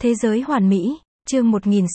Thế giới hoàn mỹ, chương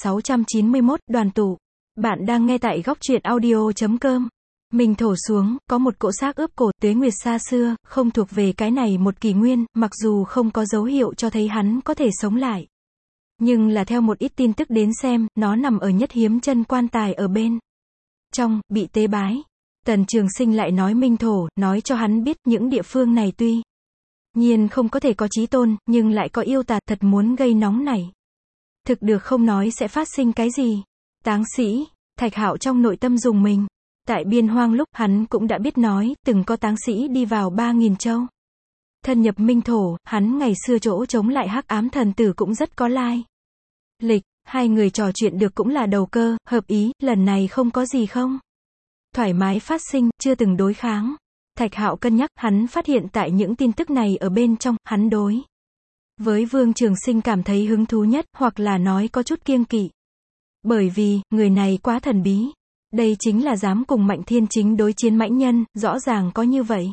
1691, đoàn tụ. Bạn đang nghe tại góc truyện audio.com. Mình thổ xuống, có một cỗ xác ướp cổ, tuế nguyệt xa xưa, không thuộc về cái này một kỷ nguyên, mặc dù không có dấu hiệu cho thấy hắn có thể sống lại. Nhưng là theo một ít tin tức đến xem, nó nằm ở nhất hiếm chân quan tài ở bên trong, bị tế bái. Tần Trường Sinh lại nói Minh Thổ, nói cho hắn biết những địa phương này tuy nhiên không có thể có chí tôn, nhưng lại có yêu tà, thật muốn gây nóng này. Thực được không nói sẽ phát sinh cái gì. Táng sĩ, Thạch Hạo trong nội tâm dùng mình. Tại biên hoang lúc, hắn cũng đã biết nói, từng có táng sĩ đi vào 3.000 châu. Thân nhập Minh Thổ, hắn ngày xưa chỗ chống lại hắc ám thần tử cũng rất có lai lịch, hai người trò chuyện được cũng là đầu cơ, hợp ý, lần này không có gì không thoải mái phát sinh, chưa từng đối kháng. Thạch Hạo cân nhắc, hắn phát hiện tại những tin tức này ở bên trong, hắn đối với Vương Trường Sinh cảm thấy hứng thú nhất, hoặc là nói có chút kiêng kỵ. Bởi vì, người này quá thần bí. Đây chính là dám cùng Mạnh Thiên Chính đối chiến mãnh nhân, rõ ràng có như vậy.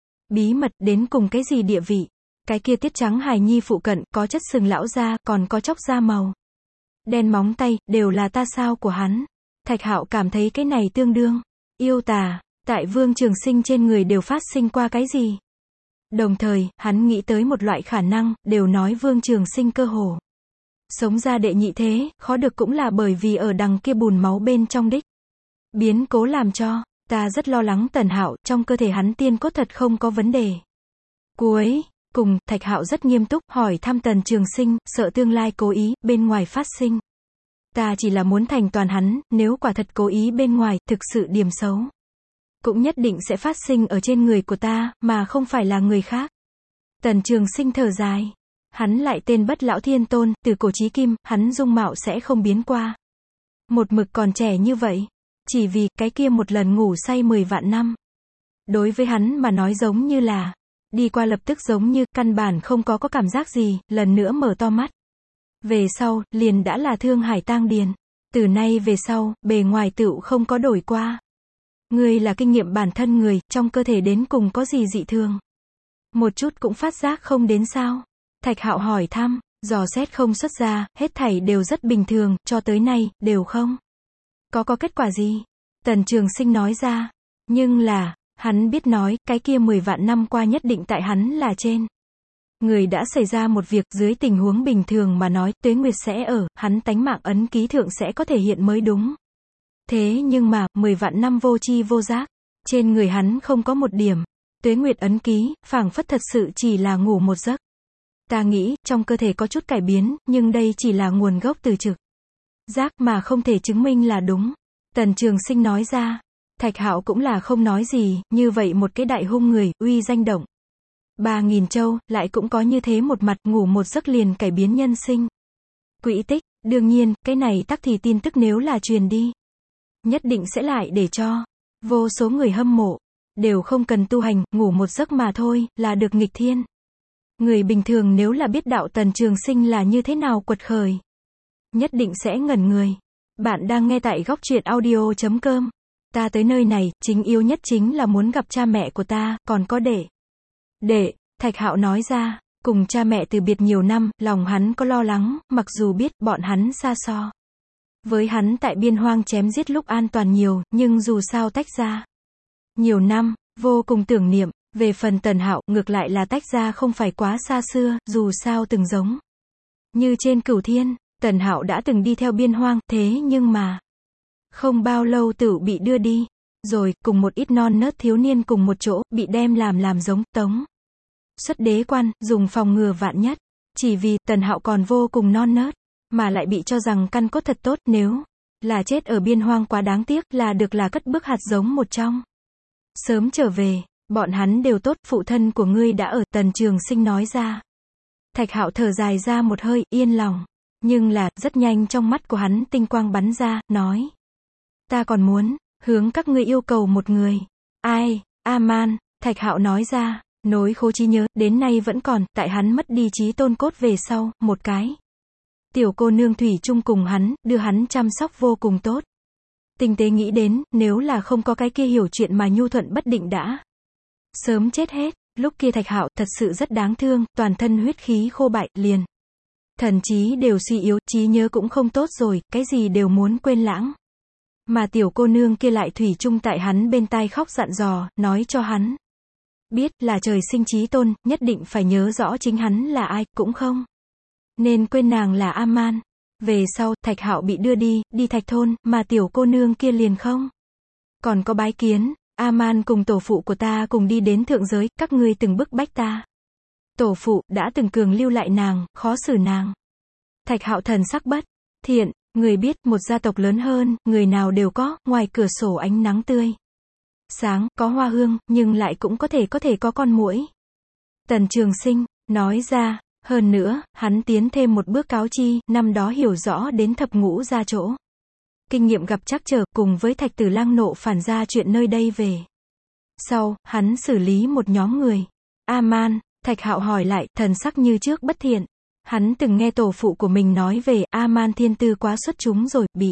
Bí mật, đến cùng cái gì địa vị. Cái kia tiết trắng hài nhi phụ cận, có chất sừng lão da, còn có chóc da màu đen móng tay, đều là ta sao của hắn. Thạch Hạo cảm thấy cái này tương đương yêu tà, tại Vương Trường Sinh trên người đều phát sinh qua cái gì. Đồng thời, hắn nghĩ tới một loại khả năng, đều nói Vương Trường Sinh cơ hồ sống ra đệ nhị thế, khó được cũng là bởi vì ở đằng kia bùn máu bên trong đích biến cố làm cho, ta rất lo lắng Tần Hạo, trong cơ thể hắn tiên cốt thật không có vấn đề. Cuối cùng, Thạch Hạo rất nghiêm túc, hỏi thăm Tần Trường Sinh, sợ tương lai cố ý, bên ngoài phát sinh. Ta chỉ là muốn thành toàn hắn, nếu quả thật cố ý bên ngoài, thực sự điểm xấu cũng nhất định sẽ phát sinh ở trên người của ta, mà không phải là người khác. Tần Trường Sinh thở dài. Hắn lại tên Bất Lão Thiên Tôn, từ cổ chí kim, hắn dung mạo sẽ không biến qua. Một mực còn trẻ như vậy. Chỉ vì, cái kia một lần ngủ say 10 vạn năm. Đối với hắn mà nói giống như là, đi qua lập tức giống như, căn bản không có cảm giác gì, lần nữa mở to mắt. Về sau, liền đã là thương hải tang điền. Từ nay về sau, bề ngoài tựu không có đổi qua. Ngươi là kinh nghiệm bản thân người, trong cơ thể đến cùng có gì dị thường. Một chút cũng phát giác không đến sao. Thạch Hạo hỏi thăm, dò xét không xuất ra, hết thảy đều rất bình thường, cho tới nay, đều không có kết quả gì. Tần Trường Sinh nói ra, nhưng là, hắn biết nói, cái kia 10 vạn năm qua nhất định tại hắn là trên người đã xảy ra một việc, dưới tình huống bình thường mà nói, tuế nguyệt sẽ ở, hắn tánh mạng ấn ký thượng sẽ có thể hiện mới đúng. Thế nhưng mà, 10 vạn năm vô tri vô giác, trên người hắn không có một điểm tuế nguyệt ấn ký, phảng phất thật sự chỉ là ngủ một giấc. Ta nghĩ, trong cơ thể có chút cải biến, nhưng đây chỉ là nguồn gốc từ trực giác mà không thể chứng minh là đúng. Tần Trường Sinh nói ra. Thạch Hạo cũng là không nói gì, như vậy một cái đại hung người, uy danh động 3.000 châu, lại cũng có như thế một mặt, ngủ một giấc liền cải biến nhân sinh quỹ tích. Đương nhiên, cái này tắc thì tin tức nếu là truyền đi, nhất định sẽ lại để cho vô số người hâm mộ, đều không cần tu hành, ngủ một giấc mà thôi, là được nghịch thiên. Người bình thường nếu là biết đạo Tần Trường Sinh là như thế nào quật khởi, nhất định sẽ ngẩn người. Bạn đang nghe tại góc truyện audio.com. Ta tới nơi này, chính yếu nhất chính là muốn gặp cha mẹ của ta, còn có đệ, Thạch Hạo nói ra, cùng cha mẹ từ biệt nhiều năm, lòng hắn có lo lắng, mặc dù biết, bọn hắn xa so với hắn tại biên hoang chém giết lúc an toàn nhiều, nhưng dù sao tách ra nhiều năm, vô cùng tưởng niệm. Về phần Tần Hạo, ngược lại là tách ra không phải quá xa xưa, dù sao từng giống như trên Cửu Thiên, Tần Hạo đã từng đi theo biên hoang, thế nhưng mà không bao lâu tựu bị đưa đi, rồi, cùng một ít non nớt thiếu niên cùng một chỗ, bị đem làm giống, tống xuất đế quan, dùng phòng ngừa vạn nhất. Chỉ vì, Tần Hạo còn vô cùng non nớt, mà lại bị cho rằng căn cốt thật tốt, nếu là chết ở biên hoang quá đáng tiếc, là được là cất bước hạt giống một trong. Sớm trở về, bọn hắn đều tốt, phụ thân của ngươi đã ở, Tần Trường Sinh nói ra. Thạch Hạo thở dài ra một hơi, yên lòng. Nhưng là, rất nhanh trong mắt của hắn tinh quang bắn ra, nói. Ta còn muốn hướng các ngươi yêu cầu một người. Ai? A-man, Thạch Hạo nói ra, nối khố trí nhớ, đến nay vẫn còn, tại hắn mất đi trí tôn cốt về sau, một cái tiểu cô nương thủy chung cùng hắn, đưa hắn chăm sóc vô cùng tốt. Tinh tế nghĩ đến, nếu là không có cái kia hiểu chuyện mà nhu thuận bất định đã sớm chết hết. Lúc kia Thạch Hạo thật sự rất đáng thương, toàn thân huyết khí khô bại, liền Thần trí đều suy yếu, trí nhớ cũng không tốt rồi, cái gì đều muốn quên lãng. Mà tiểu cô nương kia lại thủy chung tại hắn bên tai khóc dặn dò, nói cho hắn biết là trời sinh trí tôn, nhất định phải nhớ rõ chính hắn là ai, cũng không nên quên nàng là A-man. Về sau, Thạch Hạo bị đưa đi Thạch thôn, mà tiểu cô nương kia liền không còn có bái kiến. A-man cùng tổ phụ của ta cùng đi đến thượng giới, các ngươi từng bức bách ta. Tổ phụ đã từng cường lưu lại nàng, khó xử nàng. Thạch Hạo thần sắc bất thiện, người biết, một gia tộc lớn hơn, người nào đều có, ngoài cửa sổ ánh nắng tươi sáng, có hoa hương, nhưng lại cũng có thể có con muỗi. Tần Trường Sinh nói ra, hơn nữa, hắn tiến thêm một bước cáo chi, năm đó hiểu rõ đến thập ngũ gia chỗ. Kinh nghiệm gặp trắc trở, cùng với Thạch Tử Lăng nộ phản ra chuyện nơi đây về. Sau, hắn xử lý một nhóm người. A-man, Thạch Hạo hỏi lại, thần sắc như trước bất thiện. Hắn từng nghe tổ phụ của mình nói về, A-man thiên tư quá xuất chúng rồi, bị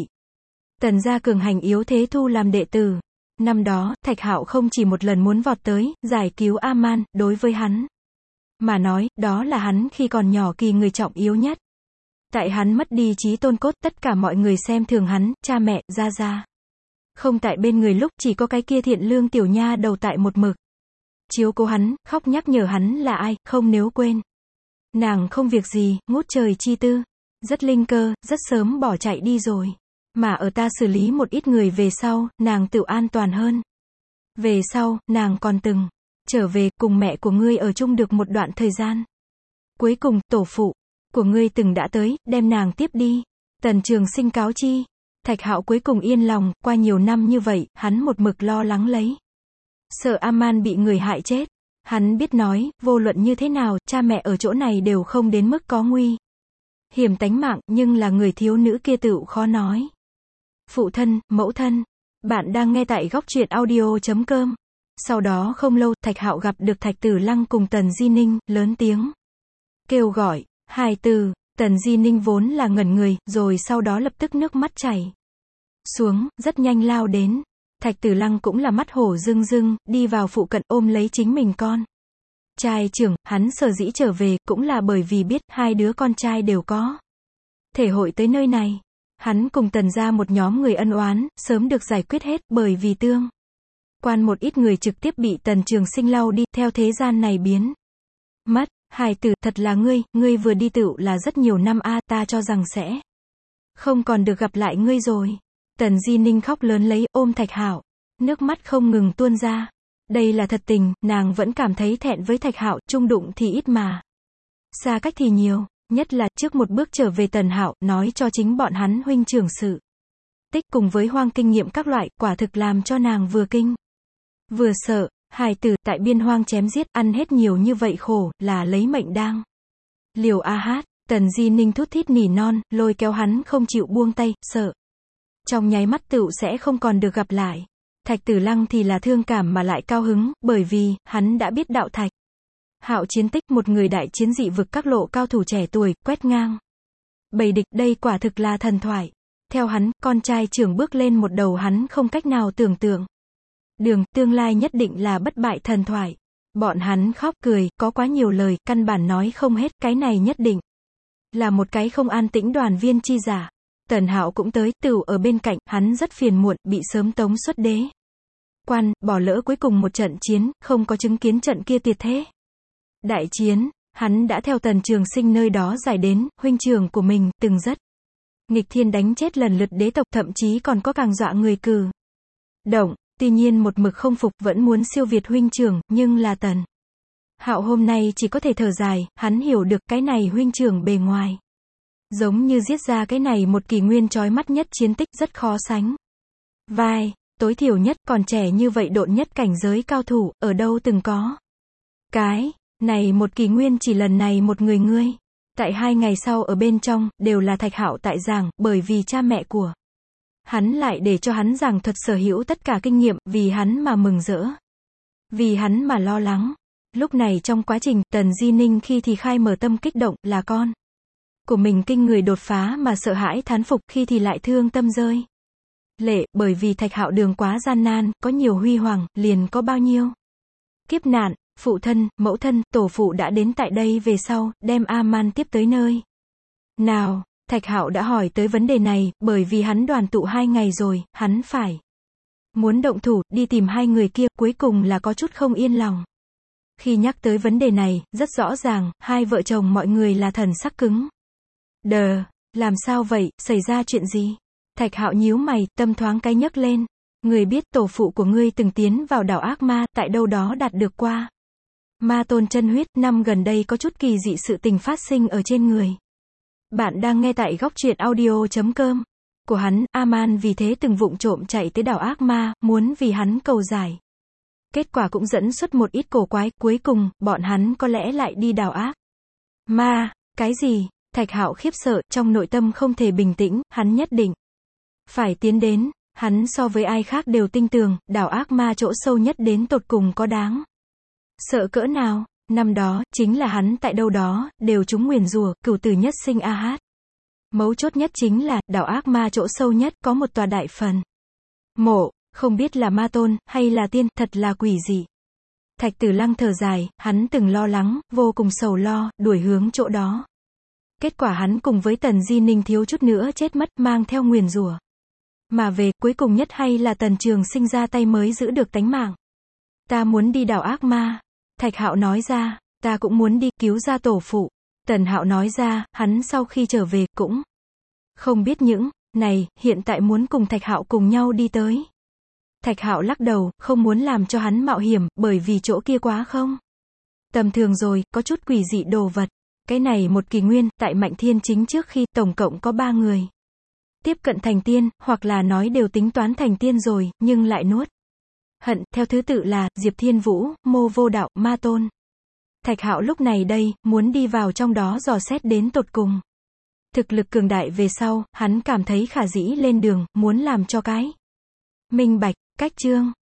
Tần gia cường hành yếu thế thu làm đệ tử. Năm đó, Thạch Hạo không chỉ một lần muốn vọt tới, giải cứu A-man, đối với hắn mà nói, đó là hắn khi còn nhỏ kỳ người trọng yếu nhất. Tại hắn mất đi trí tôn cốt, tất cả mọi người xem thường hắn, cha mẹ, gia gia không tại bên người lúc, chỉ có cái kia thiện lương tiểu nha đầu tại một mực chiếu cố hắn, khóc nhắc nhở hắn là ai, không nếu quên. Nàng không việc gì, ngút trời chi tư, rất linh cơ, rất sớm bỏ chạy đi rồi. Mà ở ta xử lý một ít người về sau, nàng tự an toàn hơn. Về sau, nàng còn từng trở về cùng mẹ của ngươi ở chung được một đoạn thời gian. Cuối cùng, tổ phụ của ngươi từng đã tới, đem nàng tiếp đi. Tần Trường Sinh cáo chi. Thạch Hạo cuối cùng yên lòng, qua nhiều năm như vậy, hắn một mực lo lắng lấy. Sợ A-man bị người hại chết. Hắn biết nói, vô luận như thế nào, cha mẹ ở chỗ này đều không đến mức có nguy hiểm tánh mạng, nhưng là người thiếu nữ kia tựu khó nói. Phụ thân, mẫu thân, bạn đang nghe tại góc truyện audio.com. Sau đó không lâu, Thạch Hạo gặp được Thạch Tử Lăng cùng Tần Di Ninh, lớn tiếng kêu gọi, hài từ. Tần Di Ninh vốn là ngẩn người, rồi sau đó lập tức nước mắt chảy xuống, rất nhanh lao đến. Thạch Tử Lăng cũng là mắt hổ rưng rưng, đi vào phụ cận ôm lấy chính mình con trai trưởng. Hắn sở dĩ trở về, cũng là bởi vì biết, hai đứa con trai đều có thể hội tới nơi này. Hắn cùng Tần gia một nhóm người ân oán, sớm được giải quyết hết, bởi vì tương quan một ít người trực tiếp bị Tần Trường Sinh lau đi, theo thế gian này biến mất. Hài tử, thật là ngươi vừa đi tựu là rất nhiều năm a, ta cho rằng sẽ không còn được gặp lại ngươi rồi. Tần Di Ninh khóc lớn lấy, ôm Thạch Hạo, nước mắt không ngừng tuôn ra. Đây là thật tình, nàng vẫn cảm thấy thẹn với Thạch Hạo, chung đụng thì ít mà xa cách thì nhiều, nhất là trước một bước trở về Tần Hạo, nói cho chính bọn hắn huynh trưởng sự tích cùng với hoang kinh nghiệm các loại, quả thực làm cho nàng vừa kinh vừa sợ. Hài tử, tại biên hoang chém giết, ăn hết nhiều như vậy khổ, là lấy mệnh đang liều a hát. Tần Di Ninh thút thít nỉ non, lôi kéo hắn không chịu buông tay, sợ trong nháy mắt tựu sẽ không còn được gặp lại. Thạch Tử Lăng thì là thương cảm mà lại cao hứng, bởi vì hắn đã biết đạo Thạch Hạo chiến tích, một người đại chiến dị vực các lộ cao thủ trẻ tuổi, quét ngang bầy địch, đây quả thực là thần thoại. Theo hắn, con trai trưởng bước lên một đầu hắn không cách nào tưởng tượng đường, tương lai nhất định là bất bại thần thoại. Bọn hắn khóc cười, có quá nhiều lời, căn bản nói không hết, cái này nhất định là một cái không an tĩnh đoàn viên chi giả. Tần Hạo cũng tới, tựu ở bên cạnh, hắn rất phiền muộn, bị sớm tống xuất đế quan, bỏ lỡ cuối cùng một trận chiến, không có chứng kiến trận kia tuyệt thế đại chiến. Hắn đã theo Tần Trường Sinh nơi đó giải đến, huynh trưởng của mình, từng rất nghịch thiên đánh chết lần lượt đế tộc, thậm chí còn có càng dọa người cử động. Tuy nhiên một mực không phục, vẫn muốn siêu việt huynh trưởng, nhưng là Tần Hạo hôm nay chỉ có thể thở dài, hắn hiểu được cái này huynh trưởng bề ngoài giống như giết ra cái này một kỷ nguyên chói mắt nhất chiến tích, rất khó sánh vai. Tối thiểu nhất, còn trẻ như vậy độn nhất cảnh giới cao thủ, ở đâu từng có. Cái này một kỷ nguyên chỉ lần này một người ngươi. Tại 2 ngày sau ở bên trong, đều là Thạch Hạo tại giảng, bởi vì cha mẹ của hắn lại để cho hắn giảng thuật sở hữu tất cả kinh nghiệm, vì hắn mà mừng rỡ, vì hắn mà lo lắng. Lúc này trong quá trình, Tần Di Ninh khi thì khai mở tâm kích động, là con của mình kinh người đột phá mà sợ hãi thán phục, khi thì lại thương tâm rơi lệ, bởi vì Thạch Hạo đường quá gian nan, có nhiều huy hoàng, liền có bao nhiêu kiếp nạn. Phụ thân, mẫu thân, tổ phụ đã đến tại đây về sau, đem A-man tiếp tới nơi Nào, Thạch Hạo đã hỏi tới vấn đề này, bởi vì hắn đoàn tụ 2 ngày rồi, hắn phải muốn động thủ, đi tìm hai người kia, cuối cùng là có chút không yên lòng. Khi nhắc tới vấn đề này, rất rõ ràng, hai vợ chồng mọi người là thần sắc cứng. Đờ, làm sao vậy, xảy ra chuyện gì? Thạch Hạo nhíu mày, tâm thoáng cái nhấc lên. Người biết tổ phụ của ngươi từng tiến vào đảo ác ma, tại đâu đó đạt được qua ma tôn chân huyết, năm gần đây có chút kỳ dị sự tình phát sinh ở trên người. Bạn đang nghe tại góc truyện audio.com của hắn, Aman vì thế từng vụng trộm chạy tới đảo ác ma, muốn vì hắn cầu giải. Kết quả cũng dẫn xuất một ít cổ quái, cuối cùng, bọn hắn có lẽ lại đi đảo ác ma. Cái gì? Thạch Hạo khiếp sợ, trong nội tâm không thể bình tĩnh, hắn nhất định phải tiến đến. Hắn so với ai khác đều tin tưởng, đảo ác ma chỗ sâu nhất đến tột cùng có đáng sợ cỡ nào. Năm đó, chính là hắn tại đâu đó, đều trúng nguyền rủa, cửu tử nhất sinh a hát. Mấu chốt nhất chính là, đảo ác ma chỗ sâu nhất, có một tòa đại phần mộ, không biết là ma tôn, hay là tiên, thật là quỷ dị. Thạch Tử Lăng thở dài, hắn từng lo lắng, vô cùng sầu lo, đuổi hướng chỗ đó. Kết quả hắn cùng với Tần Di Ninh thiếu chút nữa chết mất, mang theo nguyền rủa. Mà về, cuối cùng nhất hay là Tần Trường Sinh ra tay mới giữ được tánh mạng. Ta muốn đi đảo ác ma. Thạch Hạo nói ra, ta cũng muốn đi, cứu ra tổ phụ. Tần Hạo nói ra, hắn sau khi trở về, cũng không biết những này, hiện tại muốn cùng Thạch Hạo cùng nhau đi tới. Thạch Hạo lắc đầu, không muốn làm cho hắn mạo hiểm, bởi vì chỗ kia quá không tầm thường rồi, có chút quỷ dị đồ vật. Cái này một kỷ nguyên, tại Mạnh Thiên Chính trước khi, tổng cộng có 3 người tiếp cận thành tiên, hoặc là nói đều tính toán thành tiên rồi, nhưng lại nuốt hận, theo thứ tự là, Diệp Thiên Vũ, Mô Vô Đạo, Ma Tôn. Thạch Hạo lúc này đây, muốn đi vào trong đó dò xét đến tột cùng. Thực lực cường đại về sau, hắn cảm thấy khả dĩ lên đường, muốn làm cho cái minh bạch. Cách chương